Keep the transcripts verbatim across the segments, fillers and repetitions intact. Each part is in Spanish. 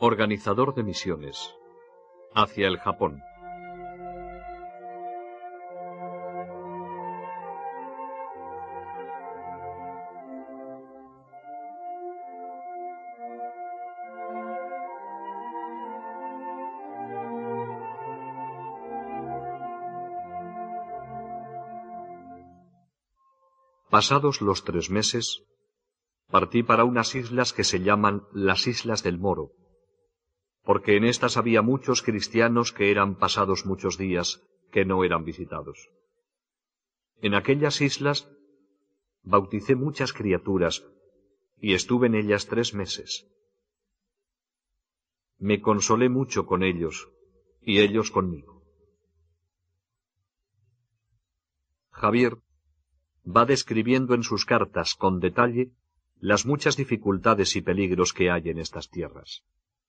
Organizador de misiones hacia el Japón. Pasados los tres meses, partí para unas islas que se llaman las Islas del Moro, porque en estas había muchos cristianos que eran pasados muchos días que no eran visitados. En aquellas islas bauticé muchas criaturas y estuve en ellas tres meses. Me consolé mucho con ellos y ellos conmigo. Javier va describiendo en sus cartas con detalle las muchas dificultades y peligros que hay en estas tierras.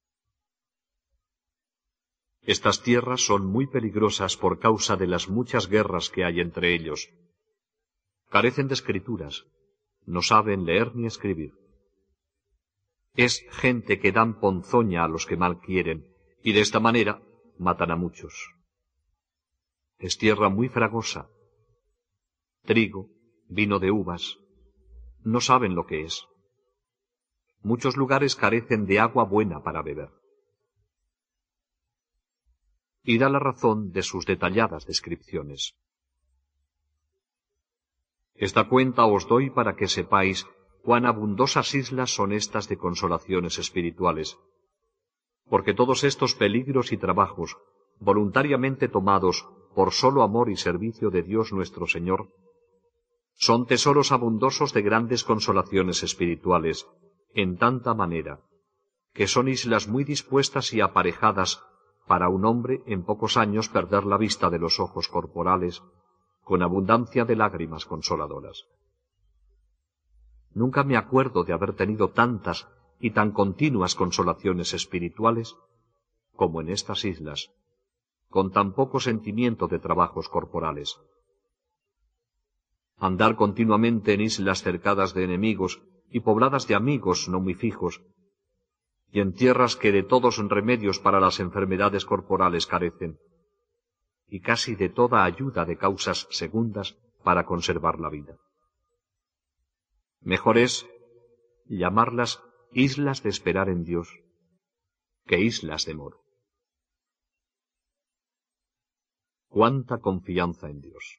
Estas tierras son muy peligrosas por causa de las muchas guerras que hay entre ellos. Carecen de escrituras, no saben leer ni escribir. Es gente que dan ponzoña a los que mal quieren, y de esta manera matan a muchos. Es tierra muy fragosa. Trigo, vino de uvas, no saben lo que es. Muchos lugares carecen de agua buena para beber. Y da la razón de sus detalladas descripciones. Esta cuenta os doy para que sepáis cuán abundosas islas son estas de consolaciones espirituales, porque todos estos peligros y trabajos, voluntariamente tomados por solo amor y servicio de Dios nuestro Señor, son tesoros abundosos de grandes consolaciones espirituales, en tanta manera, que son islas muy dispuestas y aparejadas para un hombre en pocos años perder la vista de los ojos corporales, con abundancia de lágrimas consoladoras. Nunca me acuerdo de haber tenido tantas y tan continuas consolaciones espirituales como en estas islas, con tan poco sentimiento de trabajos corporales. Andar continuamente en islas cercadas de enemigos y pobladas de amigos no muy fijos, y en tierras que de todos remedios para las enfermedades corporales carecen, y casi de toda ayuda de causas segundas para conservar la vida. Mejor es llamarlas islas de esperar en Dios que islas de moro. Cuánta confianza en Dios.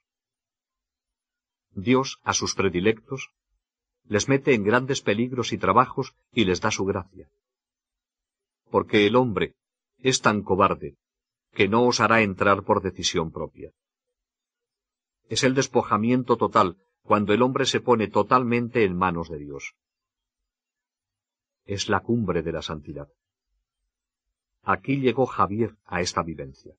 Dios a sus predilectos les mete en grandes peligros y trabajos y les da su gracia. Porque el hombre es tan cobarde que no osará entrar por decisión propia. Es el despojamiento total cuando el hombre se pone totalmente en manos de Dios. Es la cumbre de la santidad. Aquí llegó Javier a esta vivencia.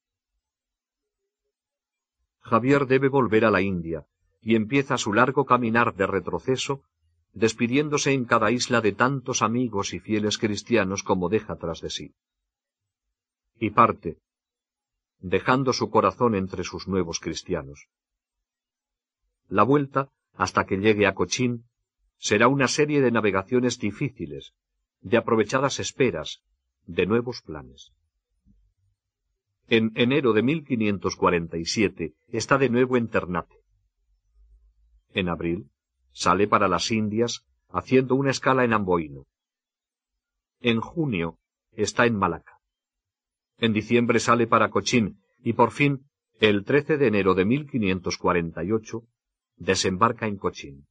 Javier debe volver a la India, y empieza su largo caminar de retroceso, despidiéndose en cada isla de tantos amigos y fieles cristianos como deja tras de sí. Y parte, dejando su corazón entre sus nuevos cristianos. La vuelta, hasta que llegue a Cochín, será una serie de navegaciones difíciles, de aprovechadas esperas, de nuevos planes. En enero de mil quinientos cuarenta y siete está de nuevo en Ternate. En abril sale para las Indias, haciendo una escala en Amboino. En junio está en Malaca. En diciembre sale para Cochín y por fin, el trece de enero de mil quinientos cuarenta y ocho, desembarca en Cochín.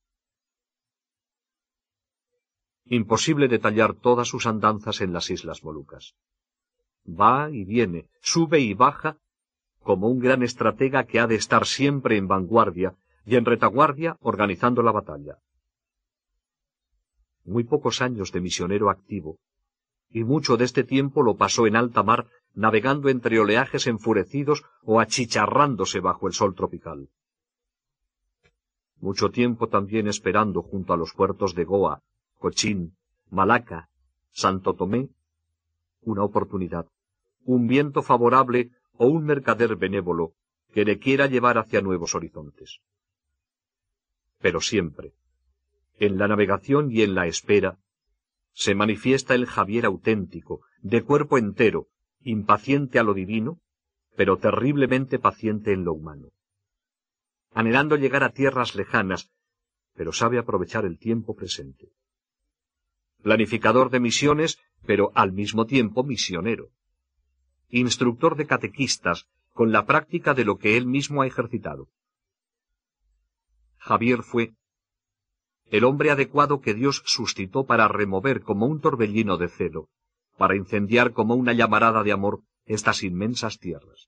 Imposible detallar todas sus andanzas en las Islas Molucas. Va y viene, sube y baja, como un gran estratega que ha de estar siempre en vanguardia y en retaguardia organizando la batalla. Muy pocos años de misionero activo, y mucho de este tiempo lo pasó en alta mar, navegando entre oleajes enfurecidos o achicharrándose bajo el sol tropical. Mucho tiempo también esperando junto a los puertos de Goa, Cochín, Malaca, Santo Tomé, una oportunidad, un viento favorable o un mercader benévolo que le quiera llevar hacia nuevos horizontes. Pero siempre, en la navegación y en la espera, se manifiesta el Javier auténtico, de cuerpo entero, impaciente a lo divino, pero terriblemente paciente en lo humano. Anhelando llegar a tierras lejanas, pero sabe aprovechar el tiempo presente. Planificador de misiones, pero al mismo tiempo misionero. Instructor de catequistas, con la práctica de lo que él mismo ha ejercitado. Javier fue el hombre adecuado que Dios suscitó para remover como un torbellino de celo, para incendiar como una llamarada de amor estas inmensas tierras.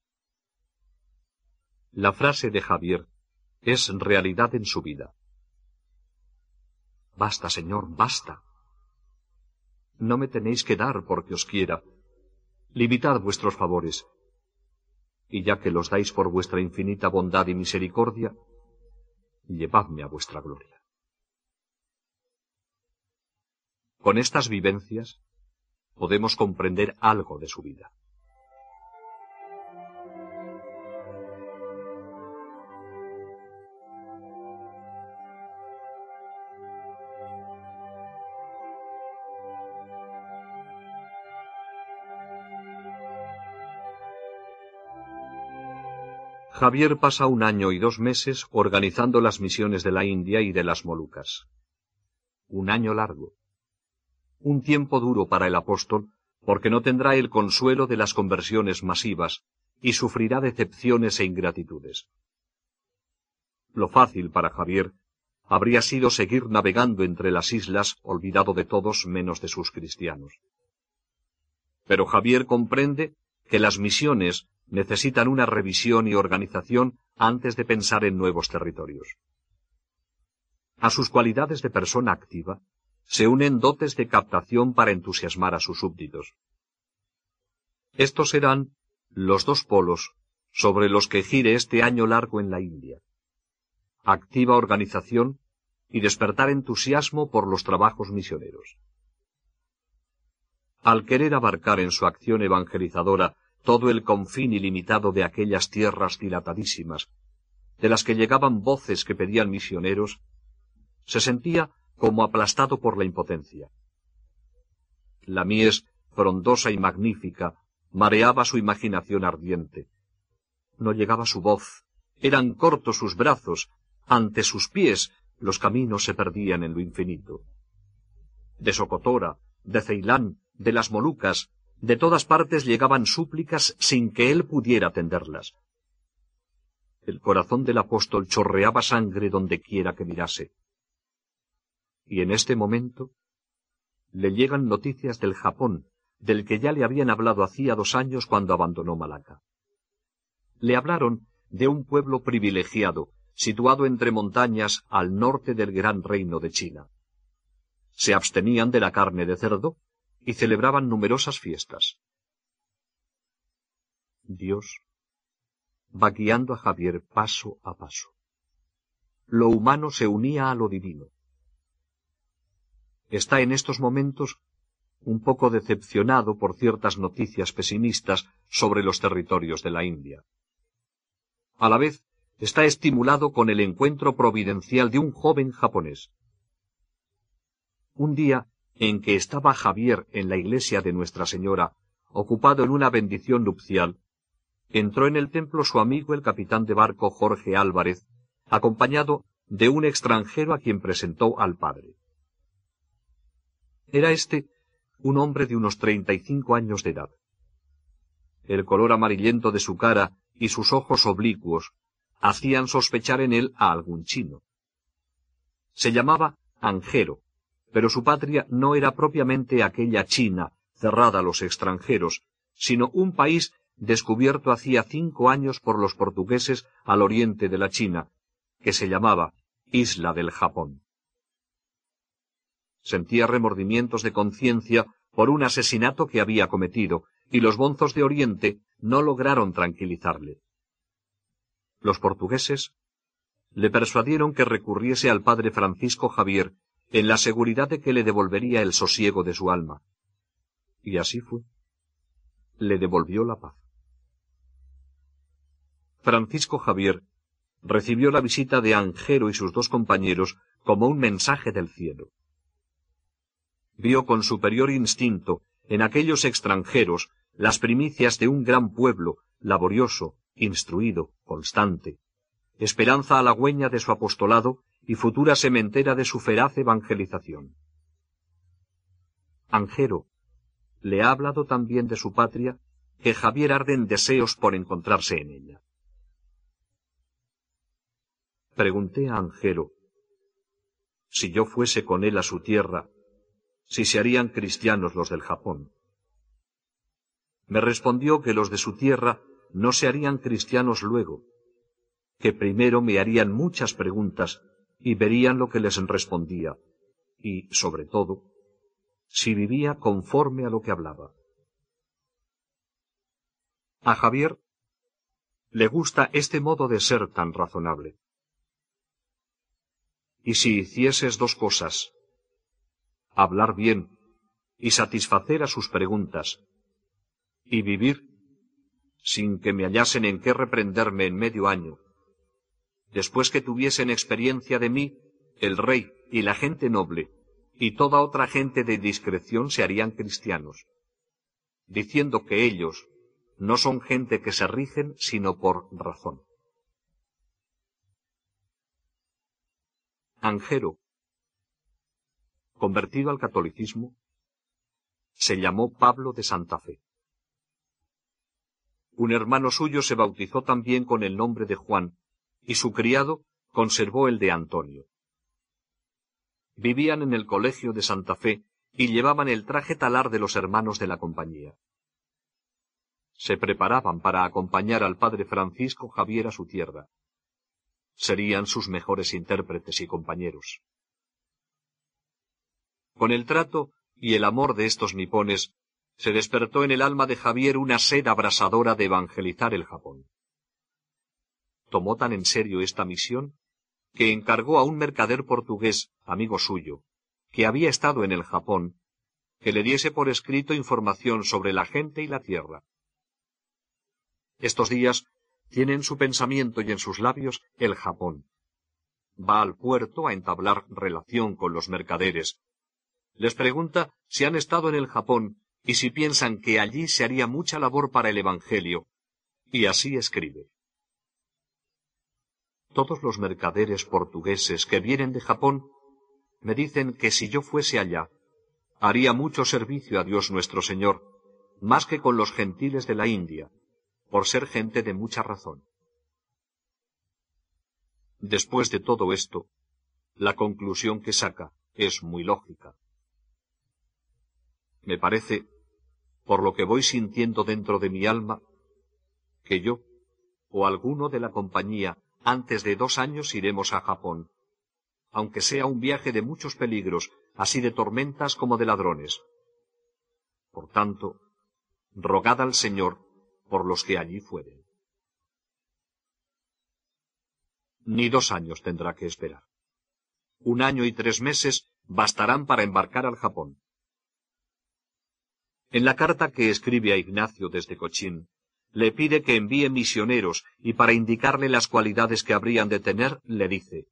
La frase de Javier es realidad en su vida. Basta, Señor, basta. No me tenéis que dar porque os quiera. Limitad vuestros favores. Y ya que los dais por vuestra infinita bondad y misericordia, llevadme a vuestra gloria. Con estas vivencias podemos comprender algo de su vida. Javier pasa un año y dos meses organizando las misiones de la India y de las Molucas. Un año largo. Un tiempo duro para el apóstol, porque no tendrá el consuelo de las conversiones masivas y sufrirá decepciones e ingratitudes. Lo fácil para Javier habría sido seguir navegando entre las islas, olvidado de todos menos de sus cristianos. Pero Javier comprende que las misiones necesitan una revisión y organización antes de pensar en nuevos territorios. A sus cualidades de persona activa se unen dotes de captación para entusiasmar a sus súbditos. Estos serán los dos polos sobre los que gire este año largo en la India. Activa organización y despertar entusiasmo por los trabajos misioneros. Al querer abarcar en su acción evangelizadora todo el confín ilimitado de aquellas tierras dilatadísimas, de las que llegaban voces que pedían misioneros, se sentía como aplastado por la impotencia. La mies, frondosa y magnífica, mareaba su imaginación ardiente. No llegaba su voz, eran cortos sus brazos, ante sus pies los caminos se perdían en lo infinito. De Socotora, de Ceilán, de las Molucas, de todas partes llegaban súplicas sin que él pudiera atenderlas. El corazón del apóstol chorreaba sangre donde quiera que mirase. Y en este momento le llegan noticias del Japón, del que ya le habían hablado hacía dos años cuando abandonó Malaca. Le hablaron de un pueblo privilegiado, situado entre montañas al norte del gran reino de China. Se abstenían de la carne de cerdo y celebraban numerosas fiestas. Dios va guiando a Javier paso a paso. Lo humano se unía a lo divino. Está en estos momentos un poco decepcionado por ciertas noticias pesimistas sobre los territorios de la India. A la vez, está estimulado con el encuentro providencial de un joven japonés. Un día en que estaba Javier en la iglesia de Nuestra Señora, ocupado en una bendición nupcial, entró en el templo su amigo el capitán de barco Jorge Álvarez, acompañado de un extranjero a quien presentó al padre. Era éste un hombre de unos treinta y cinco años de edad. El color amarillento de su cara y sus ojos oblicuos hacían sospechar en él a algún chino. Se llamaba Angero, pero su patria no era propiamente aquella China cerrada a los extranjeros, sino un país descubierto hacía cinco años por los portugueses al oriente de la China, que se llamaba Isla del Japón. Sentía remordimientos de conciencia por un asesinato que había cometido, y los bonzos de Oriente no lograron tranquilizarle. Los portugueses le persuadieron que recurriese al padre Francisco Javier en la seguridad de que le devolvería el sosiego de su alma. Y así fue. Le devolvió la paz. Francisco Javier recibió la visita de Angero y sus dos compañeros como un mensaje del cielo. Vio con superior instinto en aquellos extranjeros, las primicias de un gran pueblo, laborioso, instruido, constante, esperanza halagüeña de su apostolado y futura sementera de su feraz evangelización. Angero le ha hablado también de su patria, que Javier arde en deseos por encontrarse en ella. Pregunté a Angero, si yo fuese con él a su tierra, si se harían cristianos los del Japón. Me respondió que los de su tierra no se harían cristianos luego, que primero me harían muchas preguntas y verían lo que les respondía, y, sobre todo, si vivía conforme a lo que hablaba. A Javier le gusta este modo de ser tan razonable. Y si hicieses dos cosas, hablar bien y satisfacer a sus preguntas, y vivir sin que me hallasen en qué reprenderme en medio año, después que tuviesen experiencia de mí, el rey y la gente noble, y toda otra gente de discreción se harían cristianos, diciendo que ellos no son gente que se rigen sino por razón. Angero, convertido al catolicismo, se llamó Pablo de Santa Fe. Un hermano suyo se bautizó también con el nombre de Juan, y su criado conservó el de Antonio. Vivían en el colegio de Santa Fe y llevaban el traje talar de los hermanos de la compañía. Se preparaban para acompañar al padre Francisco Javier a su tierra. Serían sus mejores intérpretes y compañeros. Con el trato y el amor de estos nipones, se despertó en el alma de Javier una sed abrasadora de evangelizar el Japón. Tomó tan en serio esta misión que encargó a un mercader portugués, amigo suyo, que había estado en el Japón, que le diese por escrito información sobre la gente y la tierra. Estos días tiene en su pensamiento y en sus labios el Japón. Va al puerto a entablar relación con los mercaderes. Les pregunta si han estado en el Japón y si piensan que allí se haría mucha labor para el Evangelio, y así escribe. Todos los mercaderes portugueses que vienen de Japón me dicen que si yo fuese allá, haría mucho servicio a Dios nuestro Señor, más que con los gentiles de la India, por ser gente de mucha razón. Después de todo esto, la conclusión que saca es muy lógica. Me parece, por lo que voy sintiendo dentro de mi alma, que yo, o alguno de la compañía, antes de dos años iremos a Japón, aunque sea un viaje de muchos peligros, así de tormentas como de ladrones. Por tanto, rogad al Señor por los que allí fueren. Ni dos años tendrá que esperar. Un año y tres meses bastarán para embarcar al Japón. En la carta que escribe a Ignacio desde Cochín, le pide que envíe misioneros y para indicarle las cualidades que habrían de tener, le dice: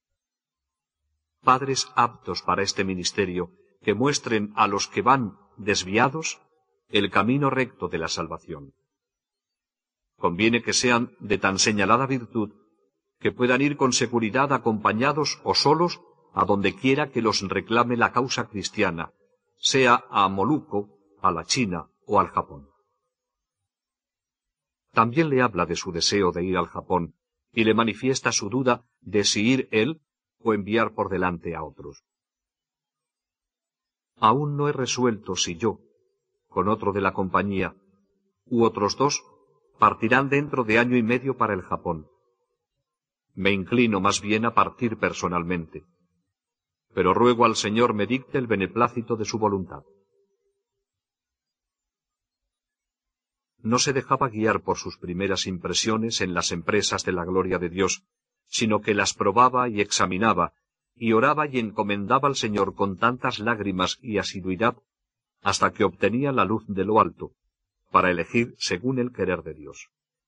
padres aptos para este ministerio, que muestren a los que van desviados el camino recto de la salvación. Conviene que sean de tan señalada virtud que puedan ir con seguridad acompañados o solos a donde quiera que los reclame la causa cristiana, sea a Moluco, a la China o al Japón. También le habla de su deseo de ir al Japón y le manifiesta su duda de si ir él o enviar por delante a otros. Aún no he resuelto si yo, con otro de la compañía, u otros dos, partirán dentro de año y medio para el Japón. Me inclino más bien a partir personalmente, pero ruego al Señor me dicte el beneplácito de su voluntad. No se dejaba guiar por sus primeras impresiones en las empresas de la gloria de Dios, sino que las probaba y examinaba, y oraba y encomendaba al Señor con tantas lágrimas y asiduidad, hasta que obtenía la luz de lo alto, para elegir según el querer de Dios.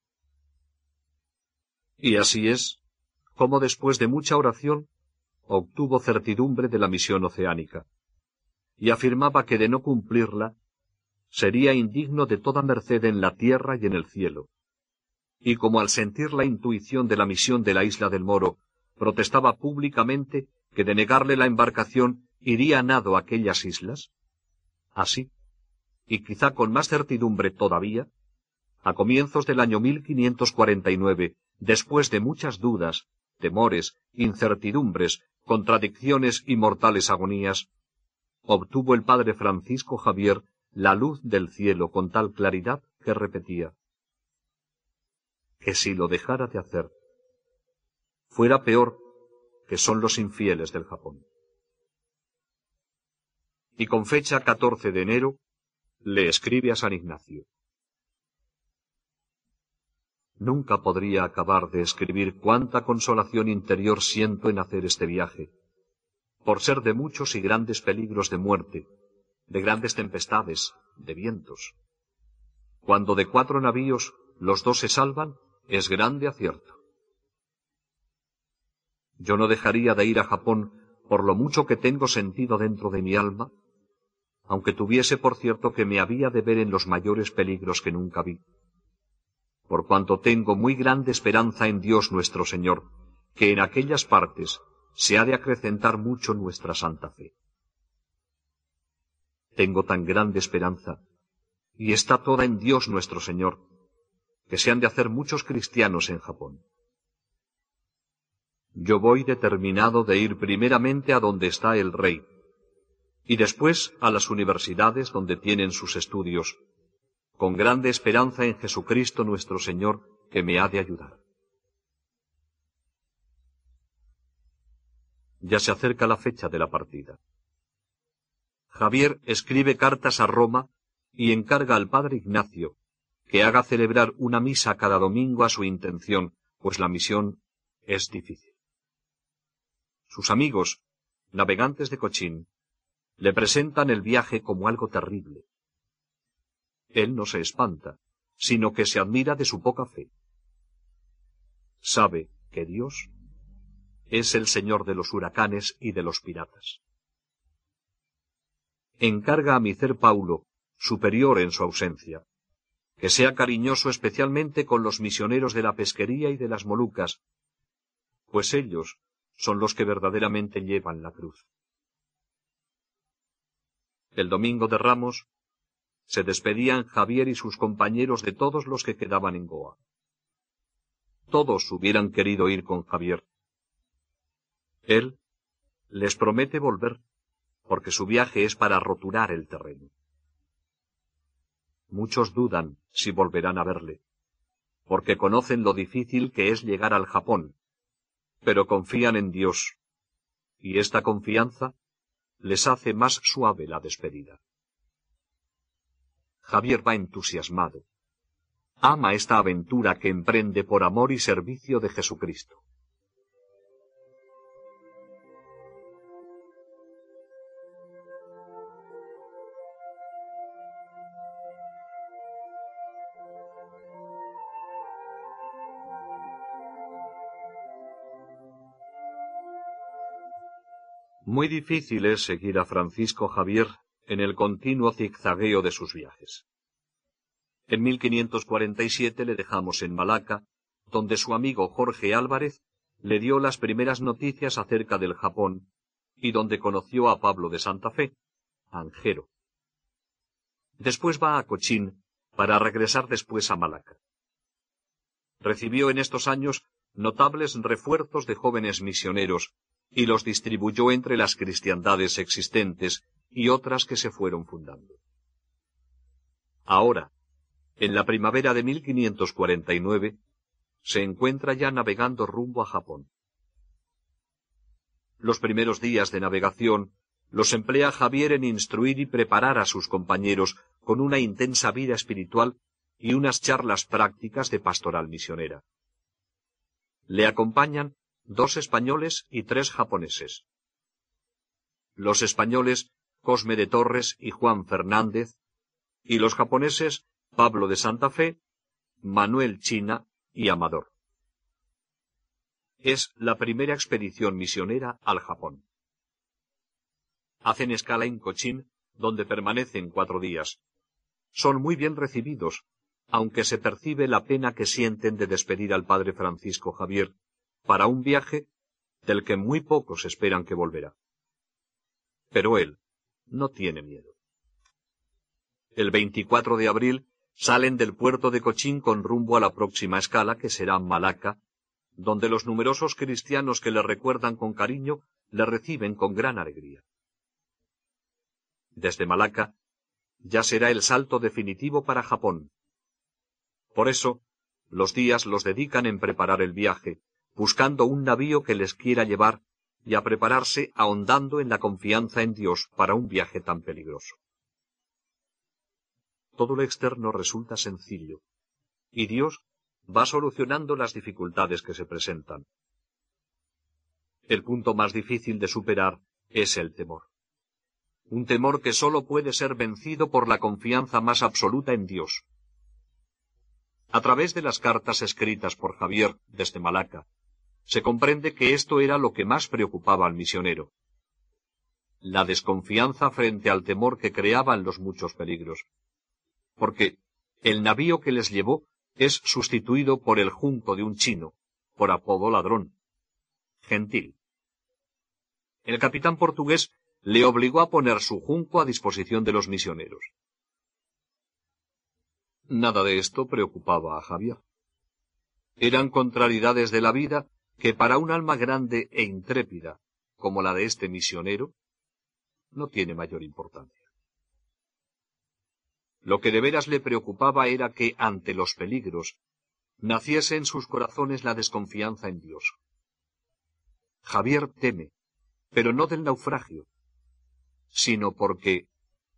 Y así es, como después de mucha oración, obtuvo certidumbre de la misión oceánica, y afirmaba que de no cumplirla, sería indigno de toda merced en la tierra y en el cielo. Y como al sentir la intuición de la misión de la isla del Moro, protestaba públicamente que de negarle la embarcación iría a nado a aquellas islas, así, y quizá con más certidumbre todavía, a comienzos del año mil quinientos cuarenta y nueve, después de muchas dudas, temores, incertidumbres, contradicciones y mortales agonías, obtuvo el padre Francisco Javier la luz del cielo con tal claridad que repetía: que si lo dejara de hacer, fuera peor que son los infieles del Japón. Y con fecha catorce de enero, le escribe a San Ignacio: nunca podría acabar de escribir cuánta consolación interior siento en hacer este viaje, por ser de muchos y grandes peligros de muerte, de grandes tempestades, de vientos. Cuando de cuatro navíos los dos se salvan, es grande acierto. Yo no dejaría de ir a Japón por lo mucho que tengo sentido dentro de mi alma, aunque tuviese por cierto que me había de ver en los mayores peligros que nunca vi. Por cuanto tengo muy grande esperanza en Dios nuestro Señor, que en aquellas partes se ha de acrecentar mucho nuestra santa fe. Tengo tan grande esperanza, y está toda en Dios nuestro Señor, que se han de hacer muchos cristianos en Japón. Yo voy determinado de ir primeramente a donde está el rey, y después a las universidades donde tienen sus estudios, con grande esperanza en Jesucristo nuestro Señor, que me ha de ayudar. Ya se acerca la fecha de la partida. Javier escribe cartas a Roma y encarga al padre Ignacio que haga celebrar una misa cada domingo a su intención, pues la misión es difícil. Sus amigos, navegantes de Cochín, le presentan el viaje como algo terrible. Él no se espanta, sino que se admira de su poca fe. Sabe que Dios es el Señor de los huracanes y de los piratas. Encarga a Micer Paulo, superior en su ausencia, que sea cariñoso especialmente con los misioneros de la pesquería y de las Molucas, pues ellos son los que verdaderamente llevan la cruz. El domingo de Ramos se despedían Javier y sus compañeros de todos los que quedaban en Goa. Todos hubieran querido ir con Javier. Él les promete volver, porque su viaje es para roturar el terreno. Muchos dudan si volverán a verle, porque conocen lo difícil que es llegar al Japón, pero confían en Dios, y esta confianza les hace más suave la despedida. Javier va entusiasmado. Ama esta aventura que emprende por amor y servicio de Jesucristo. Muy difícil es seguir a Francisco Javier en el continuo zigzagueo de sus viajes. En mil quinientos cuarenta y siete le dejamos en Malaca, donde su amigo Jorge Álvarez le dio las primeras noticias acerca del Japón y donde conoció a Pablo de Santa Fe, Angero. Después va a Cochín para regresar después a Malaca. Recibió en estos años notables refuerzos de jóvenes misioneros y los distribuyó entre las cristiandades existentes y otras que se fueron fundando. Ahora, en la primavera de mil quinientos cuarenta y nueve, se encuentra ya navegando rumbo a Japón. Los primeros días de navegación los emplea Javier en instruir y preparar a sus compañeros con una intensa vida espiritual y unas charlas prácticas de pastoral misionera. Le acompañan dos españoles y tres japoneses. Los españoles, Cosme de Torres y Juan Fernández, y los japoneses, Pablo de Santa Fe, Manuel China y Amador. Es la primera expedición misionera al Japón. Hacen escala en Cochín, donde permanecen cuatro días. son muy bien recibidos, aunque se percibe la pena que sienten de despedir al padre Francisco Javier para un viaje del que muy pocos esperan que volverá. Pero él no tiene miedo. El veinticuatro de abril salen del puerto de Cochín con rumbo a la próxima escala, que será Malaca, donde los numerosos cristianos que le recuerdan con cariño le reciben con gran alegría. Desde Malaca ya será el salto definitivo para Japón. Por eso, los días los dedican en preparar el viaje, buscando un navío que les quiera llevar y a prepararse ahondando en la confianza en Dios para un viaje tan peligroso. Todo lo externo resulta sencillo, y Dios va solucionando las dificultades que se presentan. El punto más difícil de superar es el temor. Un temor que sólo puede ser vencido por la confianza más absoluta en Dios. A través de las cartas escritas por Javier desde Malaca, se comprende que esto era lo que más preocupaba al misionero. La desconfianza frente al temor que creaban los muchos peligros. Porque el navío que les llevó es sustituido por el junco de un chino, por apodo ladrón, Gentil. El capitán portugués le obligó a poner su junco a disposición de los misioneros. Nada de esto preocupaba a Javier. Eran contrariedades de la vida que para un alma grande e intrépida, como la de este misionero, no tiene mayor importancia. Lo que de veras le preocupaba era que, ante los peligros, naciese en sus corazones la desconfianza en Dios. Javier teme, pero no del naufragio, sino porque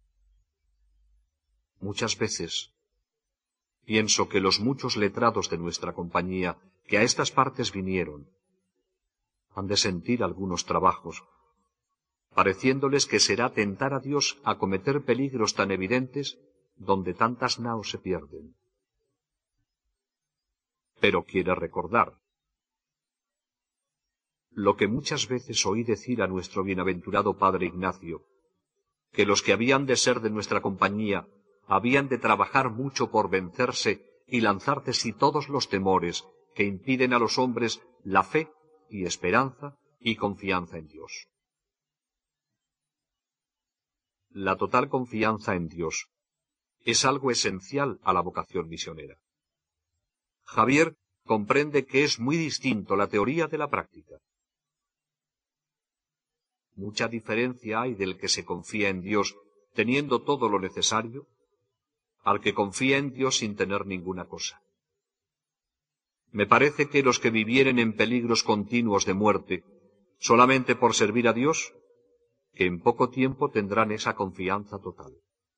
muchas veces pienso que los muchos letrados de nuestra compañía que a estas partes vinieron han de sentir algunos trabajos, pareciéndoles que será tentar a Dios a cometer peligros tan evidentes donde tantas naos se pierden. Pero quiere recordar lo que muchas veces oí decir a nuestro bienaventurado padre Ignacio, que los que habían de ser de nuestra compañía habían de trabajar mucho por vencerse y lanzar de sí todos los temores que impiden a los hombres la fe y esperanza y confianza en Dios. La total confianza en Dios es algo esencial a la vocación misionera. Javier comprende que es muy distinto la teoría de la práctica. Mucha diferencia hay del que se confía en Dios teniendo todo lo necesario, al que confía en Dios sin tener ninguna cosa. Me parece que los que vivieren en peligros continuos de muerte, solamente por servir a Dios, que en poco tiempo tendrán esa confianza total.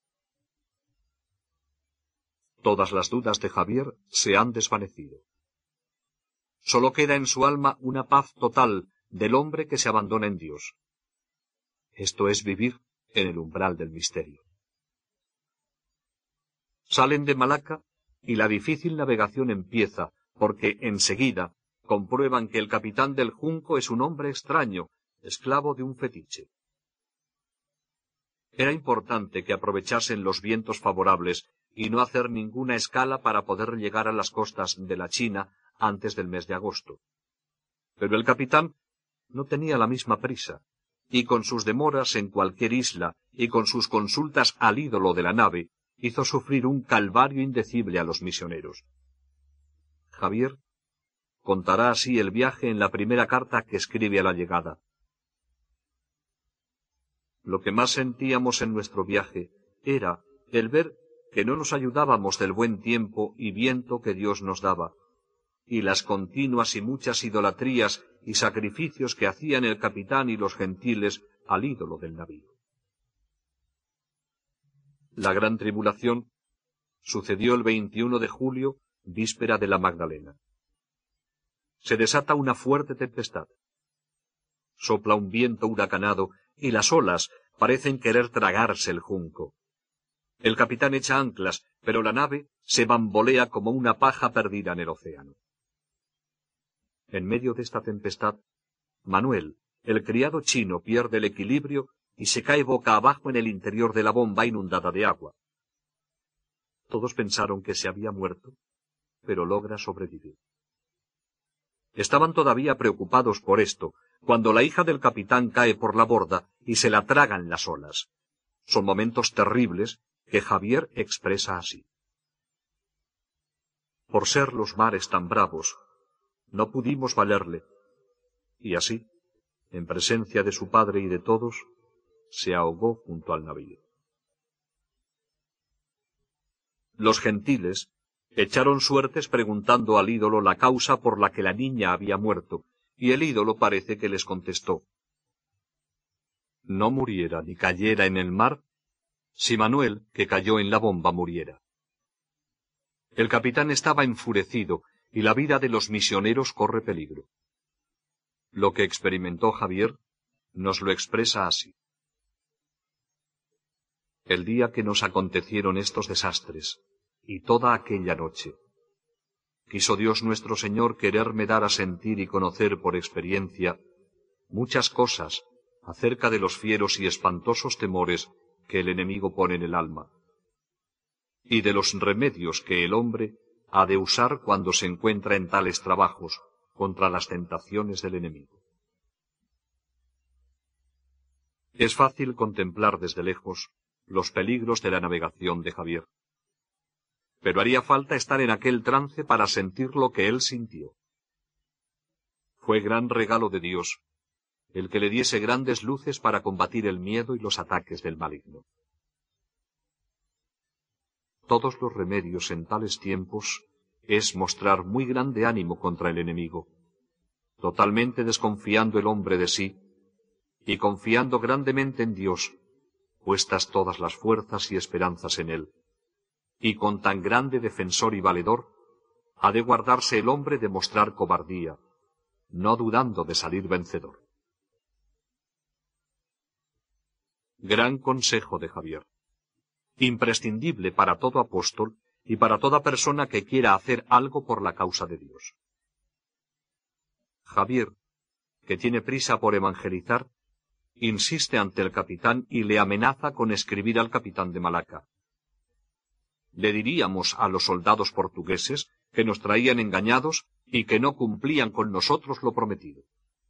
Todas las dudas de Javier se han desvanecido. Solo queda en su alma una paz total del hombre que se abandona en Dios. Esto es vivir en el umbral del misterio. Salen de Malaca y la difícil navegación empieza, porque enseguida comprueban que el capitán del junco es un hombre extraño, esclavo de un fetiche. Era importante que aprovechasen los vientos favorables y no hacer ninguna escala para poder llegar a las costas de la China antes del mes de agosto. Pero el capitán no tenía la misma prisa, y con sus demoras en cualquier isla y con sus consultas al ídolo de la nave, hizo sufrir un calvario indecible a los misioneros. Javier contará así el viaje en la primera carta que escribe a la llegada. Lo que más sentíamos en nuestro viaje era el ver que no nos ayudábamos del buen tiempo y viento que Dios nos daba, y las continuas y muchas idolatrías y sacrificios que hacían el capitán y los gentiles al ídolo del navío. La gran tribulación sucedió el veintiuno de julio, víspera de la Magdalena. Se desata una fuerte tempestad. Sopla un viento huracanado y las olas parecen querer tragarse el junco. El capitán echa anclas, pero la nave se bambolea como una paja perdida en el océano. En medio de esta tempestad, Manuel, el criado chino, pierde el equilibrio y se cae boca abajo en el interior de la bomba inundada de agua. Todos pensaron que se había muerto, pero logra sobrevivir. Estaban todavía preocupados por esto, cuando la hija del capitán cae por la borda y se la tragan las olas. Son momentos terribles que Javier expresa así. Por ser los mares tan bravos, no pudimos valerle, y así, en presencia de su padre y de todos, se ahogó junto al navío. Los gentiles echaron suertes preguntando al ídolo la causa por la que la niña había muerto, y el ídolo parece que les contestó: no muriera ni cayera en el mar si Manuel, que cayó en la bomba, muriera. El capitán estaba enfurecido y la vida de los misioneros corre peligro. Lo que experimentó Javier nos lo expresa así. El día que nos acontecieron estos desastres, y toda aquella noche, quiso Dios nuestro Señor quererme dar a sentir y conocer por experiencia muchas cosas acerca de los fieros y espantosos temores que el enemigo pone en el alma, y de los remedios que el hombre ha de usar cuando se encuentra en tales trabajos contra las tentaciones del enemigo. Es fácil contemplar desde lejos los peligros de la navegación de Javier, pero haría falta estar en aquel trance para sentir lo que él sintió. Fue gran regalo de Dios el que le diese grandes luces para combatir el miedo y los ataques del maligno. Todos los remedios en tales tiempos es mostrar muy grande ánimo contra el enemigo, totalmente desconfiando el hombre de sí, y confiando grandemente en Dios, puestas todas las fuerzas y esperanzas en él, y con tan grande defensor y valedor, ha de guardarse el hombre de mostrar cobardía, no dudando de salir vencedor. Gran consejo de Javier, imprescindible para todo apóstol y para toda persona que quiera hacer algo por la causa de Dios. Javier, que tiene prisa por evangelizar, insiste ante el capitán y le amenaza con escribir al capitán de Malaca. Le diríamos a los soldados portugueses que nos traían engañados y que no cumplían con nosotros lo prometido.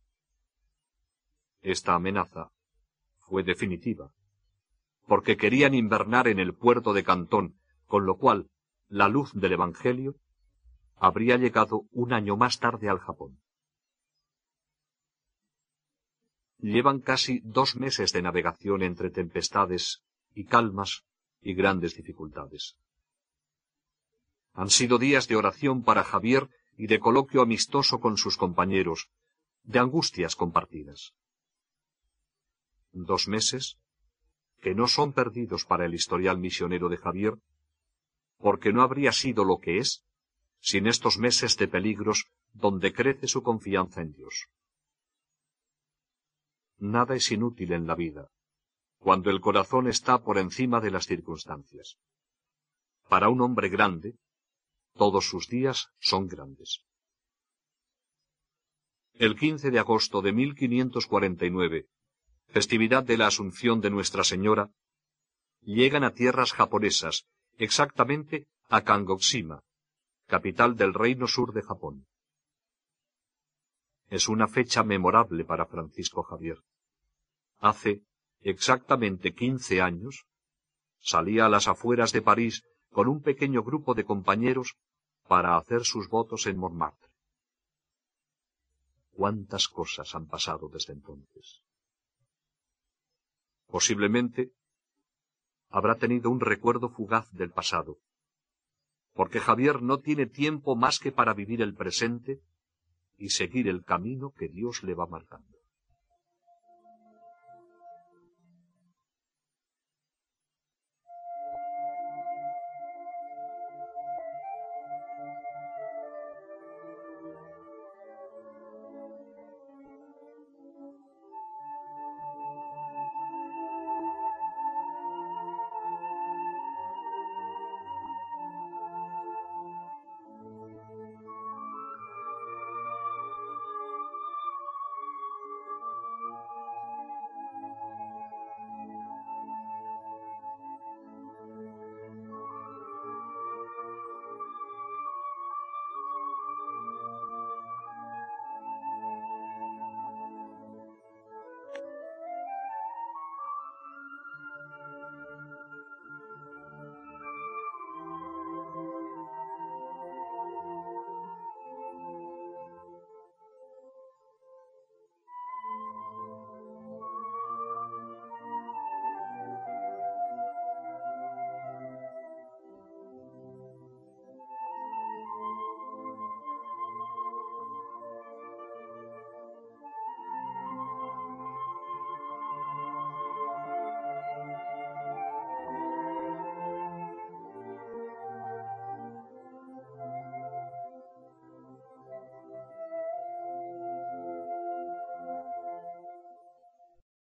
Esta amenaza fue definitiva, porque querían invernar en el puerto de Cantón, con lo cual la luz del Evangelio habría llegado un año más tarde al Japón. Llevan casi dos meses de navegación entre tempestades y calmas y grandes dificultades. Han sido días de oración para Javier y de coloquio amistoso con sus compañeros, de angustias compartidas. Dos meses que no son perdidos para el historial misionero de Javier, porque no habría sido lo que es sin estos meses de peligros donde crece su confianza en Dios. Nada es inútil en la vida, cuando el corazón está por encima de las circunstancias. Para un hombre grande, todos sus días son grandes. El quince de agosto de mil quinientos cuarenta y nueve, festividad de la Asunción de Nuestra Señora, llegan a tierras japonesas, exactamente a Kagoshima, capital del Reino Sur de Japón. Es una fecha memorable para Francisco Javier. Hace exactamente quince años, salía a las afueras de París con un pequeño grupo de compañeros para hacer sus votos en Montmartre. ¿Cuántas cosas han pasado desde entonces? Posiblemente habrá tenido un recuerdo fugaz del pasado, porque Javier no tiene tiempo más que para vivir el presente y seguir el camino que Dios le va marcando.